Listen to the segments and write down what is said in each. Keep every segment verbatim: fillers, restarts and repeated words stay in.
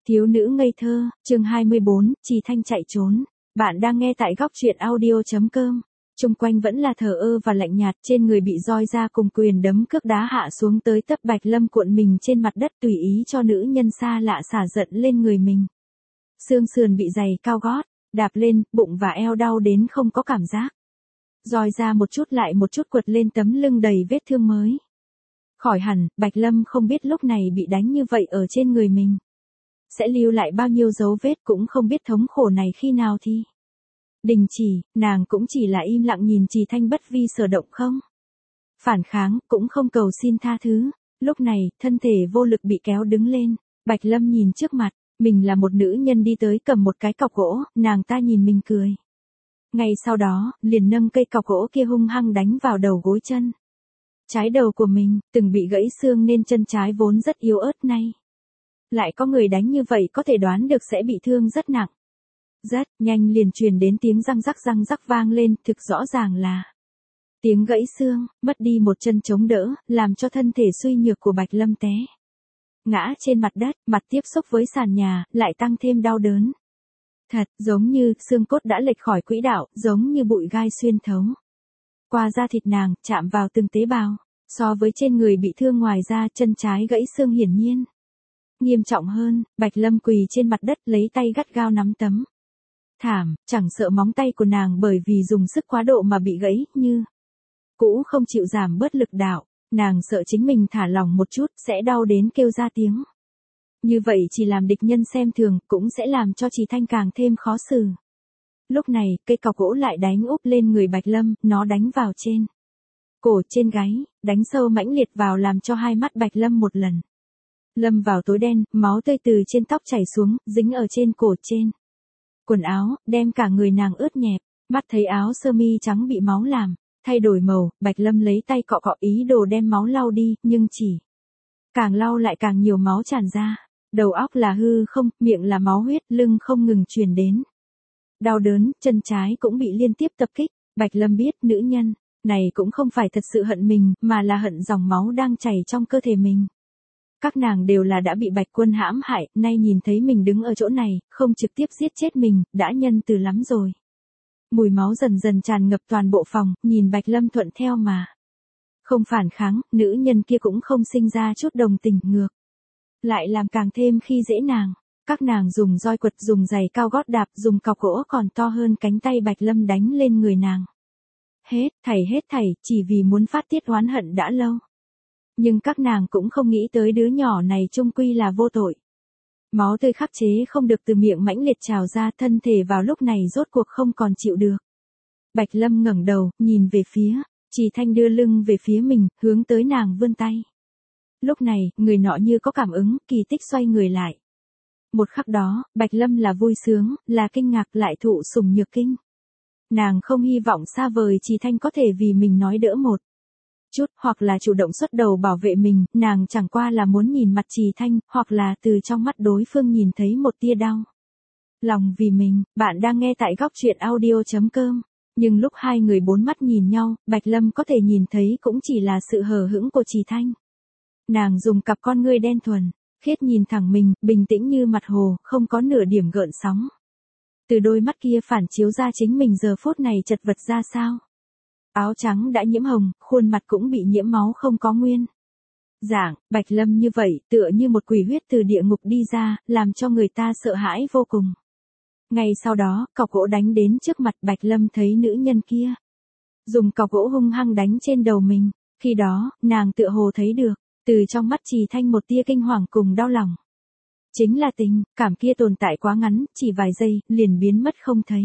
Thiếu nữ ngây thơ, chương hai mươi bốn, Trì Thanh chạy trốn. Bạn đang nghe tại góc truyện audio.com. Xung quanh vẫn là thờ ơ và lạnh nhạt, trên người bị roi ra cùng quyền đấm cước đá hạ xuống tới tấp. Bạch Lâm cuộn mình trên mặt đất tùy ý cho nữ nhân xa lạ xả giận lên người mình. Xương sườn bị giày cao gót, đạp lên, bụng và eo đau đến không có cảm giác. Roi ra một chút lại một chút quật lên tấm lưng đầy vết thương mới. Khỏi hẳn, Bạch Lâm không biết lúc này bị đánh như vậy ở trên người mình sẽ lưu lại bao nhiêu dấu vết, cũng không biết thống khổ này khi nào thì đình chỉ. Nàng cũng chỉ là im lặng nhìn Trì Thanh bất vi sở động, không phản kháng, cũng không cầu xin tha thứ. Lúc này, thân thể vô lực bị kéo đứng lên. Bạch Lâm nhìn trước mặt, mình là một nữ nhân đi tới cầm một cái cọc gỗ, nàng ta nhìn mình cười. Ngay sau đó, liền nâng cây cọc gỗ kia hung hăng đánh vào đầu gối chân trái đầu của mình, từng bị gãy xương nên chân trái vốn rất yếu ớt nay lại có người đánh như vậy, có thể đoán được sẽ bị thương rất nặng. Rất nhanh liền truyền đến tiếng răng rắc răng rắc vang lên, thực rõ ràng là tiếng gãy xương. Mất đi một chân chống đỡ, làm cho thân thể suy nhược của Bạch Lâm té ngã trên mặt đất, mặt tiếp xúc với sàn nhà, lại tăng thêm đau đớn. Thật, giống như xương cốt đã lệch khỏi quỹ đạo, giống như bụi gai xuyên thấu qua da thịt nàng, chạm vào từng tế bào. So với trên người bị thương, ngoài ra chân trái gãy xương hiển nhiên nghiêm trọng hơn. Bạch Lâm quỳ trên mặt đất, lấy tay gắt gao nắm tấm thảm, chẳng sợ móng tay của nàng bởi vì dùng sức quá độ mà bị gãy, như cũ không chịu giảm bớt lực đạo. Nàng sợ chính mình thả lỏng một chút sẽ đau đến kêu ra tiếng. Như vậy chỉ làm địch nhân xem thường, cũng sẽ làm cho Trì Thanh càng thêm khó xử. Lúc này, cây cọc gỗ lại đánh úp lên người Bạch Lâm, nó đánh vào trên cổ, trên gáy, đánh sâu mãnh liệt vào, làm cho hai mắt Bạch Lâm một lần lâm vào tối đen, máu tươi từ trên tóc chảy xuống, dính ở trên cổ, trên quần áo, đem cả người nàng ướt nhẹp. Mắt thấy áo sơ mi trắng bị máu làm thay đổi màu, Bạch Lâm lấy tay cọ cọ ý đồ đem máu lau đi, nhưng chỉ càng lau lại càng nhiều máu tràn ra. Đầu óc là hư không, miệng là máu huyết, lưng không ngừng truyền đến đau đớn, chân trái cũng bị liên tiếp tập kích. Bạch Lâm biết nữ nhân này cũng không phải thật sự hận mình, mà là hận dòng máu đang chảy trong cơ thể mình. Các nàng đều là đã bị Bạch Quân hãm hại, nay nhìn thấy mình đứng ở chỗ này, không trực tiếp giết chết mình, đã nhân từ lắm rồi. Mùi máu dần dần tràn ngập toàn bộ phòng, nhìn Bạch Lâm thuận theo mà không phản kháng, nữ nhân kia cũng không sinh ra chút đồng tình, ngược lại làm càng thêm khi dễ nàng. Các nàng dùng roi quật, dùng giày cao gót đạp, dùng cọc gỗ còn to hơn cánh tay Bạch Lâm đánh lên người nàng. Hết thảy hết thảy, chỉ vì muốn phát tiết oán hận đã lâu. Nhưng các nàng cũng không nghĩ tới đứa nhỏ này chung quy là vô tội. Máu tươi khắc chế không được từ miệng mãnh liệt trào ra, thân thể vào lúc này rốt cuộc không còn chịu được. Bạch Lâm ngẩng đầu, nhìn về phía Trì Thanh đưa lưng về phía mình, hướng tới nàng vươn tay. Lúc này, người nọ như có cảm ứng, kỳ tích xoay người lại. Một khắc đó, Bạch Lâm là vui sướng, là kinh ngạc, lại thụ sủng nhược kinh. Nàng không hy vọng xa vời Trì Thanh có thể vì mình nói đỡ một chút, hoặc là chủ động xuất đầu bảo vệ mình. Nàng chẳng qua là muốn nhìn mặt Trì Thanh, hoặc là từ trong mắt đối phương nhìn thấy một tia đau lòng vì mình. Bạn đang nghe tại góc truyện audio.com. Nhưng lúc hai người bốn mắt nhìn nhau, Bạch Lâm có thể nhìn thấy cũng chỉ là sự hờ hững của Trì Thanh. Nàng dùng cặp con ngươi đen thuần khiết nhìn thẳng mình, bình tĩnh như mặt hồ, không có nửa điểm gợn sóng. Từ đôi mắt kia phản chiếu ra chính mình giờ phút này chật vật ra sao. Áo trắng đã nhiễm hồng, khuôn mặt cũng bị nhiễm máu không có nguyên dạng. Bạch Lâm như vậy, tựa như một quỷ huyết từ địa ngục đi ra, làm cho người ta sợ hãi vô cùng. Ngay sau đó, cọc gỗ đánh đến trước mặt Bạch Lâm, thấy nữ nhân kia dùng cọc gỗ hung hăng đánh trên đầu mình. Khi đó, nàng tựa hồ thấy được từ trong mắt Trì Thanh một tia kinh hoàng cùng đau lòng. Chính là tình cảm kia tồn tại quá ngắn, chỉ vài giây, liền biến mất không thấy.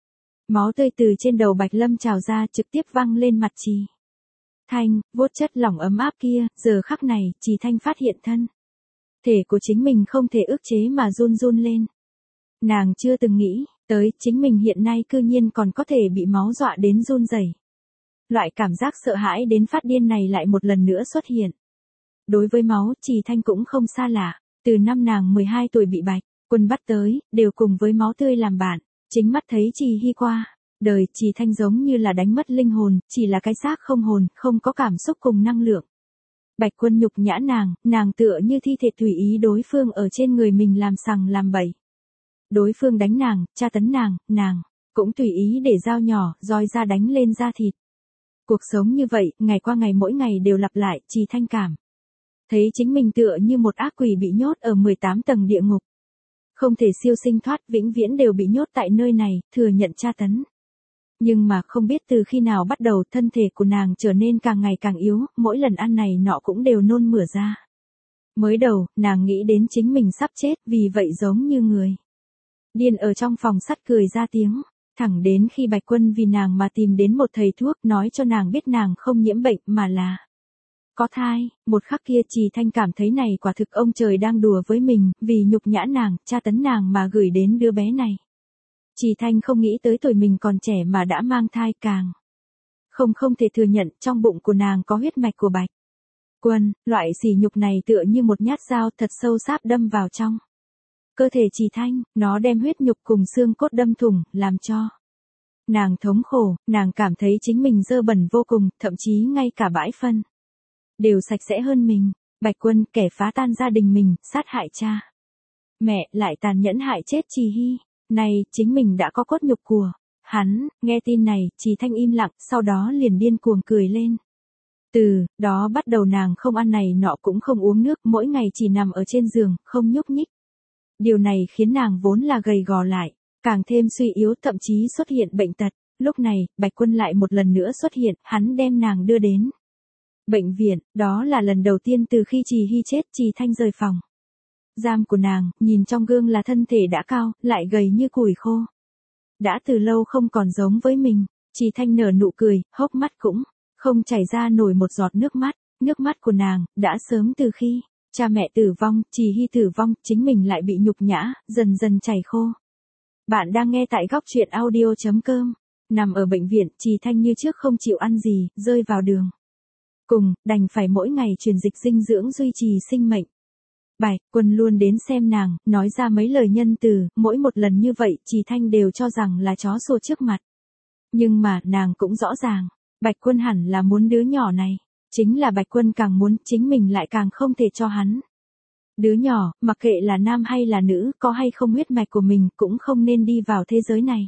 Máu tươi từ trên đầu Bạch Lâm trào ra, trực tiếp văng lên mặt Trì Thanh, vuốt chất lỏng ấm áp kia. Giờ khắc này, Trì Thanh phát hiện thân thể của chính mình không thể ức chế mà run run lên. Nàng chưa từng nghĩ tới chính mình hiện nay cư nhiên còn có thể bị máu dọa đến run rẩy. Loại cảm giác sợ hãi đến phát điên này lại một lần nữa xuất hiện. Đối với máu, Trì Thanh cũng không xa lạ. Từ năm nàng mười hai tuổi bị Bạch Quân bắt tới, đều cùng với máu tươi làm bạn. Chính mắt thấy Trì Hy qua đời, Trì Thanh giống như là đánh mất linh hồn, chỉ là cái xác không hồn, không có cảm xúc cùng năng lượng. Bạch Quân nhục nhã nàng, nàng tựa như thi thể tùy ý đối phương ở trên người mình làm sằng làm bậy. Đối phương đánh nàng, tra tấn nàng, nàng cũng tùy ý để dao nhỏ, roi ra đánh lên da thịt. Cuộc sống như vậy, ngày qua ngày mỗi ngày đều lặp lại, Trì Thanh cảm thấy chính mình tựa như một ác quỷ bị nhốt ở mười tám tầng địa ngục. Không thể siêu sinh thoát, vĩnh viễn đều bị nhốt tại nơi này, thừa nhận tra tấn. Nhưng mà không biết từ khi nào bắt đầu thân thể của nàng trở nên càng ngày càng yếu, mỗi lần ăn này nọ cũng đều nôn mửa ra. Mới đầu, nàng nghĩ đến chính mình sắp chết, vì vậy giống như người điên ở trong phòng sắt cười ra tiếng. Thẳng đến khi Bạch Quân vì nàng mà tìm đến một thầy thuốc nói cho nàng biết nàng không nhiễm bệnh mà là có thai, một khắc kia Trì Thanh cảm thấy này quả thực ông trời đang đùa với mình, vì nhục nhã nàng, tra tấn nàng mà gửi đến đứa bé này. Trì Thanh không nghĩ tới tuổi mình còn trẻ mà đã mang thai, càng không không thể thừa nhận trong bụng của nàng có huyết mạch của Bạch Quân, loại sỉ nhục này tựa như một nhát dao thật sâu sáp đâm vào trong cơ thể Trì Thanh, nó đem huyết nhục cùng xương cốt đâm thủng, làm cho nàng thống khổ, nàng cảm thấy chính mình dơ bẩn vô cùng, thậm chí ngay cả bãi phân đều sạch sẽ hơn mình. Bạch Quân, kẻ phá tan gia đình mình, sát hại cha mẹ, lại tàn nhẫn hại chết Trì Hy. Này, chính mình đã có cốt nhục của hắn. Nghe tin này, Trì Thanh im lặng, sau đó liền điên cuồng cười lên. Từ đó bắt đầu nàng không ăn này nọ cũng không uống nước, mỗi ngày chỉ nằm ở trên giường, không nhúc nhích. Điều này khiến nàng vốn là gầy gò lại, càng thêm suy yếu, thậm chí xuất hiện bệnh tật. Lúc này, Bạch Quân lại một lần nữa xuất hiện, hắn đem nàng đưa đến bệnh viện. Đó là lần đầu tiên từ khi Trì Hy chết, Trì Thanh rời phòng giam của nàng, nhìn trong gương là thân thể đã cao, lại gầy như củi khô. Đã từ lâu không còn giống với mình. Trì Thanh nở nụ cười, hốc mắt cũng không chảy ra nổi một giọt nước mắt. Nước mắt của nàng, đã sớm từ khi cha mẹ tử vong, Trì Hy tử vong, chính mình lại bị nhục nhã, dần dần chảy khô. Bạn đang nghe tại góc truyện audio.com. Nằm ở bệnh viện, Trì Thanh như trước không chịu ăn gì, rơi vào đường cùng, đành phải mỗi ngày truyền dịch dinh dưỡng duy trì sinh mệnh. Bạch Quân luôn đến xem nàng, nói ra mấy lời nhân từ, mỗi một lần như vậy, Trì Thanh đều cho rằng là chó sủa trước mặt. Nhưng mà, nàng cũng rõ ràng, Bạch Quân hẳn là muốn đứa nhỏ này. Chính là Bạch Quân càng muốn, chính mình lại càng không thể cho hắn. Đứa nhỏ, mặc kệ là nam hay là nữ, có hay không huyết mạch của mình, cũng không nên đi vào thế giới này.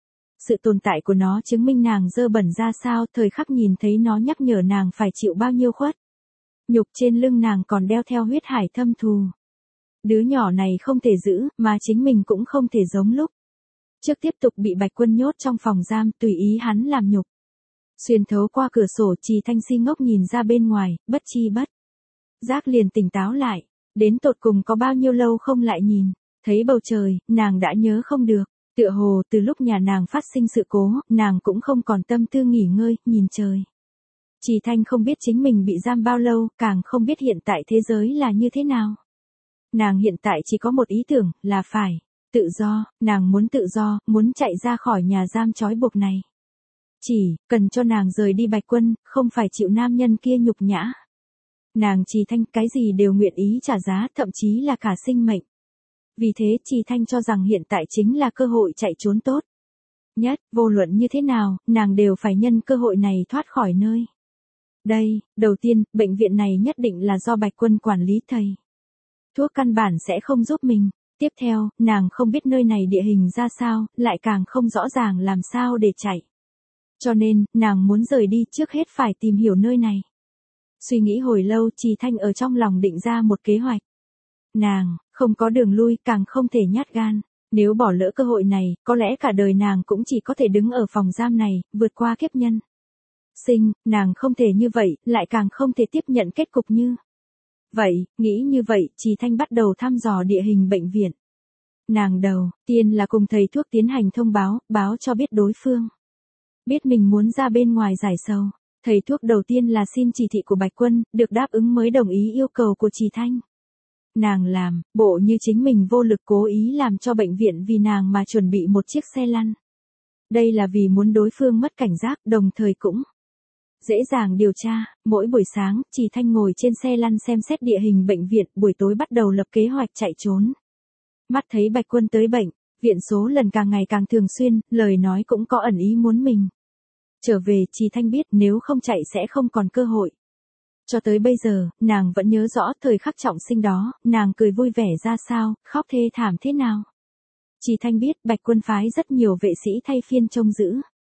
Sự tồn tại của nó chứng minh nàng dơ bẩn ra sao, thời khắc nhìn thấy nó nhắc nhở nàng phải chịu bao nhiêu khuất nhục, trên lưng nàng còn đeo theo huyết hải thâm thù. Đứa nhỏ này không thể giữ, mà chính mình cũng không thể giống lúc trước tiếp tục bị Bạch Quân nhốt trong phòng giam, tùy ý hắn làm nhục. Xuyên thấu qua cửa sổ, Trì Thanh si ngốc nhìn ra bên ngoài, bất chi bất giác liền tỉnh táo lại. Đến tột cùng có bao nhiêu lâu không lại nhìn thấy bầu trời, nàng đã nhớ không được. Tựa hồ từ lúc nhà nàng phát sinh sự cố, nàng cũng không còn tâm tư nghỉ ngơi, nhìn trời. Trì Thanh không biết chính mình bị giam bao lâu, càng không biết hiện tại thế giới là như thế nào. Nàng hiện tại chỉ có một ý tưởng, là phải tự do, nàng muốn tự do, muốn chạy ra khỏi nhà giam trói buộc này. Chỉ cần cho nàng rời đi Bạch Quân, không phải chịu nam nhân kia nhục nhã. Nàng Trì Thanh cái gì đều nguyện ý trả giá, thậm chí là cả sinh mệnh. Vì thế Trì Thanh cho rằng hiện tại chính là cơ hội chạy trốn tốt nhất, vô luận như thế nào, nàng đều phải nhân cơ hội này thoát khỏi nơi đây. Đầu tiên, bệnh viện này nhất định là do Bạch Quân quản lý, thầy thuốc căn bản sẽ không giúp mình. Tiếp theo, nàng không biết nơi này địa hình ra sao, lại càng không rõ ràng làm sao để chạy. Cho nên, nàng muốn rời đi, trước hết phải tìm hiểu nơi này. Suy nghĩ hồi lâu, Trì Thanh ở trong lòng định ra một kế hoạch. Nàng không có đường lui, càng không thể nhát gan. Nếu bỏ lỡ cơ hội này, có lẽ cả đời nàng cũng chỉ có thể đứng ở phòng giam này, vượt qua kiếp nhân sinh. Nàng không thể như vậy, lại càng không thể tiếp nhận kết cục như vậy. Nghĩ như vậy, Trì Thanh bắt đầu thăm dò địa hình bệnh viện. Nàng đầu tiên là cùng thầy thuốc tiến hành thông báo, báo cho biết đối phương biết mình muốn ra bên ngoài giải sầu. Thầy thuốc đầu tiên là xin chỉ thị của Bạch Quân, được đáp ứng mới đồng ý yêu cầu của Trì Thanh. Nàng làm bộ như chính mình vô lực, cố ý làm cho bệnh viện vì nàng mà chuẩn bị một chiếc xe lăn. Đây là vì muốn đối phương mất cảnh giác, đồng thời cũng dễ dàng điều tra. Mỗi buổi sáng, Trì Thanh ngồi trên xe lăn xem xét địa hình bệnh viện, buổi tối bắt đầu lập kế hoạch chạy trốn. Mắt thấy Bạch Quân tới bệnh viện số lần càng ngày càng thường xuyên, lời nói cũng có ẩn ý muốn mình trở về. Trì Thanh biết nếu không chạy sẽ không còn cơ hội Cho tới bây giờ, nàng vẫn nhớ rõ thời khắc trọng sinh đó, nàng cười vui vẻ ra sao, khóc thê thảm thế nào. Trì Thanh biết Bạch Quân phái rất nhiều vệ sĩ thay phiên trông giữ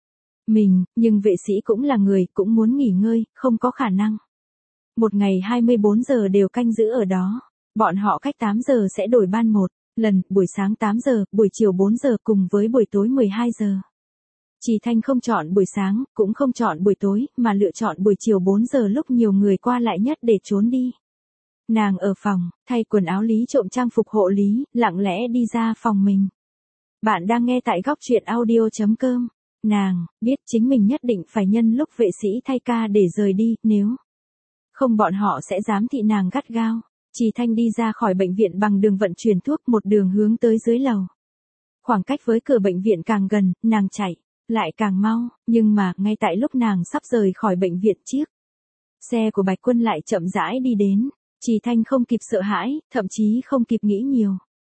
mình, nhưng vệ sĩ cũng là người, cũng muốn nghỉ ngơi, không có khả năng. Một ngày hai mươi bốn giờ đều canh giữ ở đó. Bọn họ cách tám giờ sẽ đổi ban một lần, buổi sáng tám giờ, buổi chiều bốn giờ cùng với buổi tối mười hai giờ. Trì Thanh không chọn buổi sáng, cũng không chọn buổi tối, mà lựa chọn buổi chiều bốn giờ lúc nhiều người qua lại nhất để trốn đi. Nàng ở phòng, thay quần áo lý trộm trang phục hộ lý, lặng lẽ đi ra phòng mình. Bạn đang nghe tại góc truyện audio chấm com. Nàng biết chính mình nhất định phải nhân lúc vệ sĩ thay ca để rời đi, nếu không bọn họ sẽ giám thị nàng gắt gao. Trì Thanh đi ra khỏi bệnh viện bằng đường vận chuyển thuốc, một đường hướng tới dưới lầu. Khoảng cách với cửa bệnh viện càng gần, nàng chạy lại càng mau, nhưng mà ngay tại lúc nàng sắp rời khỏi bệnh viện, chiếc xe của Bạch Quân lại chậm rãi đi đến. Trì Thanh không kịp sợ hãi, thậm chí không kịp nghĩ nhiều.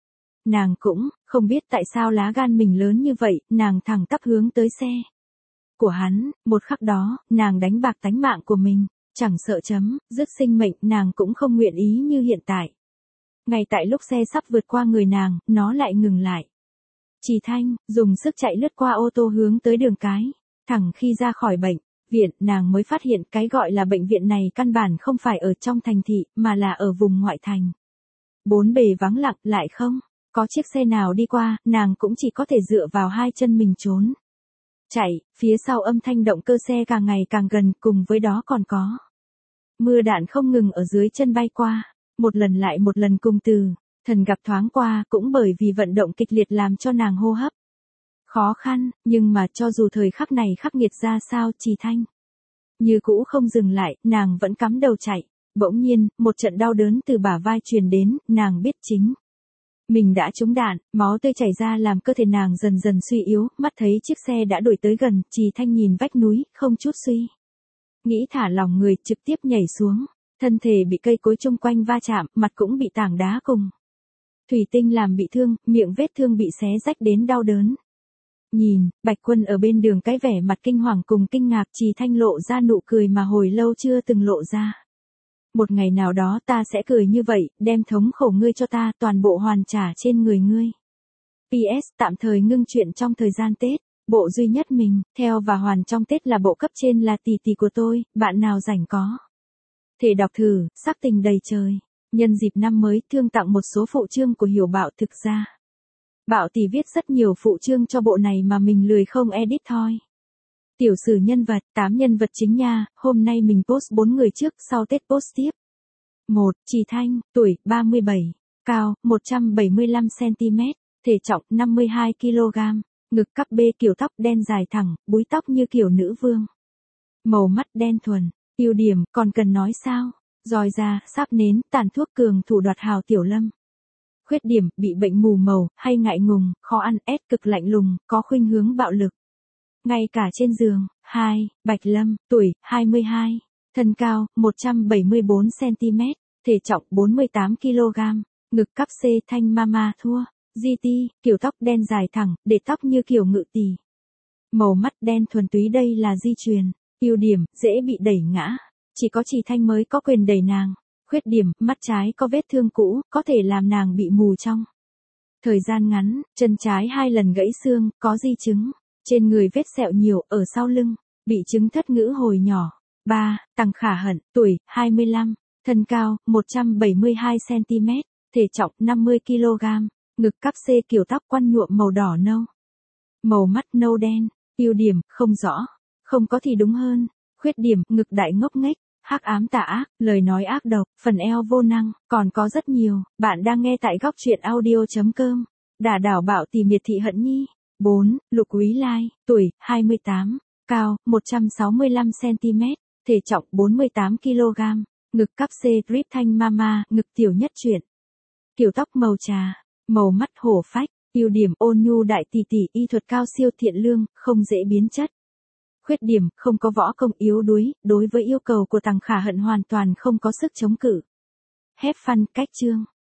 Nàng cũng không biết tại sao lá gan mình lớn như vậy, nàng thẳng tắp hướng tới xe của hắn. Một khắc đó, nàng đánh bạc tánh mạng của mình, chẳng sợ chấm dứt sinh mệnh, nàng cũng không nguyện ý như hiện tại. Ngay tại lúc xe sắp vượt qua người nàng, nó lại ngừng lại. Trì Thanh dùng sức chạy lướt qua ô tô hướng tới đường cái. Thẳng khi ra khỏi bệnh viện, nàng mới phát hiện cái gọi là bệnh viện này căn bản không phải ở trong thành thị, mà là ở vùng ngoại thành. Bốn bề vắng lặng, lại không có chiếc xe nào đi qua, nàng cũng chỉ có thể dựa vào hai chân mình trốn chạy. Phía sau âm thanh động cơ xe càng ngày càng gần, cùng với đó còn có mưa đạn không ngừng ở dưới chân bay qua, một lần lại một lần cùng từ thần gặp thoáng qua, cũng bởi vì vận động kịch liệt làm cho nàng hô hấp khó khăn, nhưng mà cho dù thời khắc này khắc nghiệt ra sao, Trì Thanh như cũ không dừng lại, nàng vẫn cắm đầu chạy. Bỗng nhiên, một trận đau đớn từ bả vai truyền đến, nàng biết chính mình đã trúng đạn, máu tươi chảy ra làm cơ thể nàng dần dần suy yếu, mắt thấy chiếc xe đã đuổi tới gần, Trì Thanh nhìn vách núi, không chút suy nghĩ thả lỏng người, trực tiếp nhảy xuống. Thân thể bị cây cối chung quanh va chạm, mặt cũng bị tảng đá cùng thủy tinh làm bị thương, miệng vết thương bị xé rách đến đau đớn. Nhìn Bạch Quân ở bên đường, cái vẻ mặt kinh hoàng cùng kinh ngạc, Trì Thanh lộ ra nụ cười mà hồi lâu chưa từng lộ ra. Một ngày nào đó ta sẽ cười như vậy, đem thống khổ ngươi cho ta, toàn bộ hoàn trả trên người ngươi. pê ét tạm thời ngưng chuyện trong thời gian Tết. Bộ duy nhất mình theo và hoàn trong Tết là bộ cấp trên là tỷ tỷ của tôi, bạn nào rảnh có thể đọc thử. Sắc tình đầy trời. Nhân dịp năm mới, Thương tặng một số phụ chương của Hiểu Bảo. Thực ra Bảo tỷ viết rất nhiều phụ chương cho bộ này mà mình lười không edit thôi. Tiểu sử nhân vật, tám nhân vật chính nha, hôm nay mình post bốn người trước, sau Tết post tiếp. một. Trì Thanh, tuổi, ba mươi bảy, cao, một trăm bảy mươi lăm xăng ti mét, thể trọng, năm mươi hai ki lô gam, ngực cắp bê, kiểu tóc đen dài thẳng, búi tóc như kiểu nữ vương. Màu mắt đen thuần, ưu điểm, còn cần nói sao, roi da, sáp nến, tàn thuốc cường thủ đoạt hào tiểu lâm. Khuyết điểm, bị bệnh mù màu, hay ngại ngùng, khó ăn, ép cực lạnh lùng, có khuynh hướng bạo lực. Ngay cả trên giường. hai. Bạch Lâm, tuổi, hai mươi hai, thân cao, một trăm bảy mươi bốn xăng ti mét, thể trọng, bốn mươi tám ki lô gam, ngực cắp C. Thanh Mama thua, giê tê, kiểu tóc đen dài thẳng, để tóc như kiểu ngự tỷ. Màu mắt đen thuần túy, đây là di truyền. Ưu điểm, dễ bị đẩy ngã. Chỉ có Trì Thanh mới có quyền đẩy nàng. Khuyết điểm, mắt trái có vết thương cũ, có thể làm nàng bị mù trong thời gian ngắn. Chân trái hai lần gãy xương, có di chứng. Trên người vết sẹo nhiều, ở sau lưng, bị chứng thất ngữ hồi nhỏ. ba. Tằng Khả Hận, tuổi, hai mươi lăm, thân cao, một trăm bảy mươi hai xăng ti mét, thể trọng, năm mươi ki lô gam, ngực cắp C, kiểu tóc quăn nhuộm màu đỏ nâu. Màu mắt nâu đen. Ưu điểm, không rõ. Không có thì đúng hơn. Khuyết điểm, ngực đại ngốc nghếch, hắc ám tà ác, lời nói ác độc, phần eo vô năng, còn có rất nhiều. Bạn đang nghe tại góc truyện audio chấm com. Đả đảo Bảo tỷ miệt thị Hận Nhi. bốn. Lục Úy Lai, tuổi, hai mươi tám, cao, một trăm sáu mươi lăm xăng ti mét, thể trọng, bốn mươi tám ki lô gam, ngực cắp C, drip Thanh Mama, ngực tiểu nhất truyện. Kiểu tóc màu trà, màu mắt hổ phách, ưu điểm, ôn nhu đại tỷ tỷ, y thuật cao siêu, thiện lương, không dễ biến chất. Khuyết điểm, không có võ công, yếu đuối, đối với yêu cầu của Tằng Khả Hận hoàn toàn không có sức chống cự. Have fun, cách chương.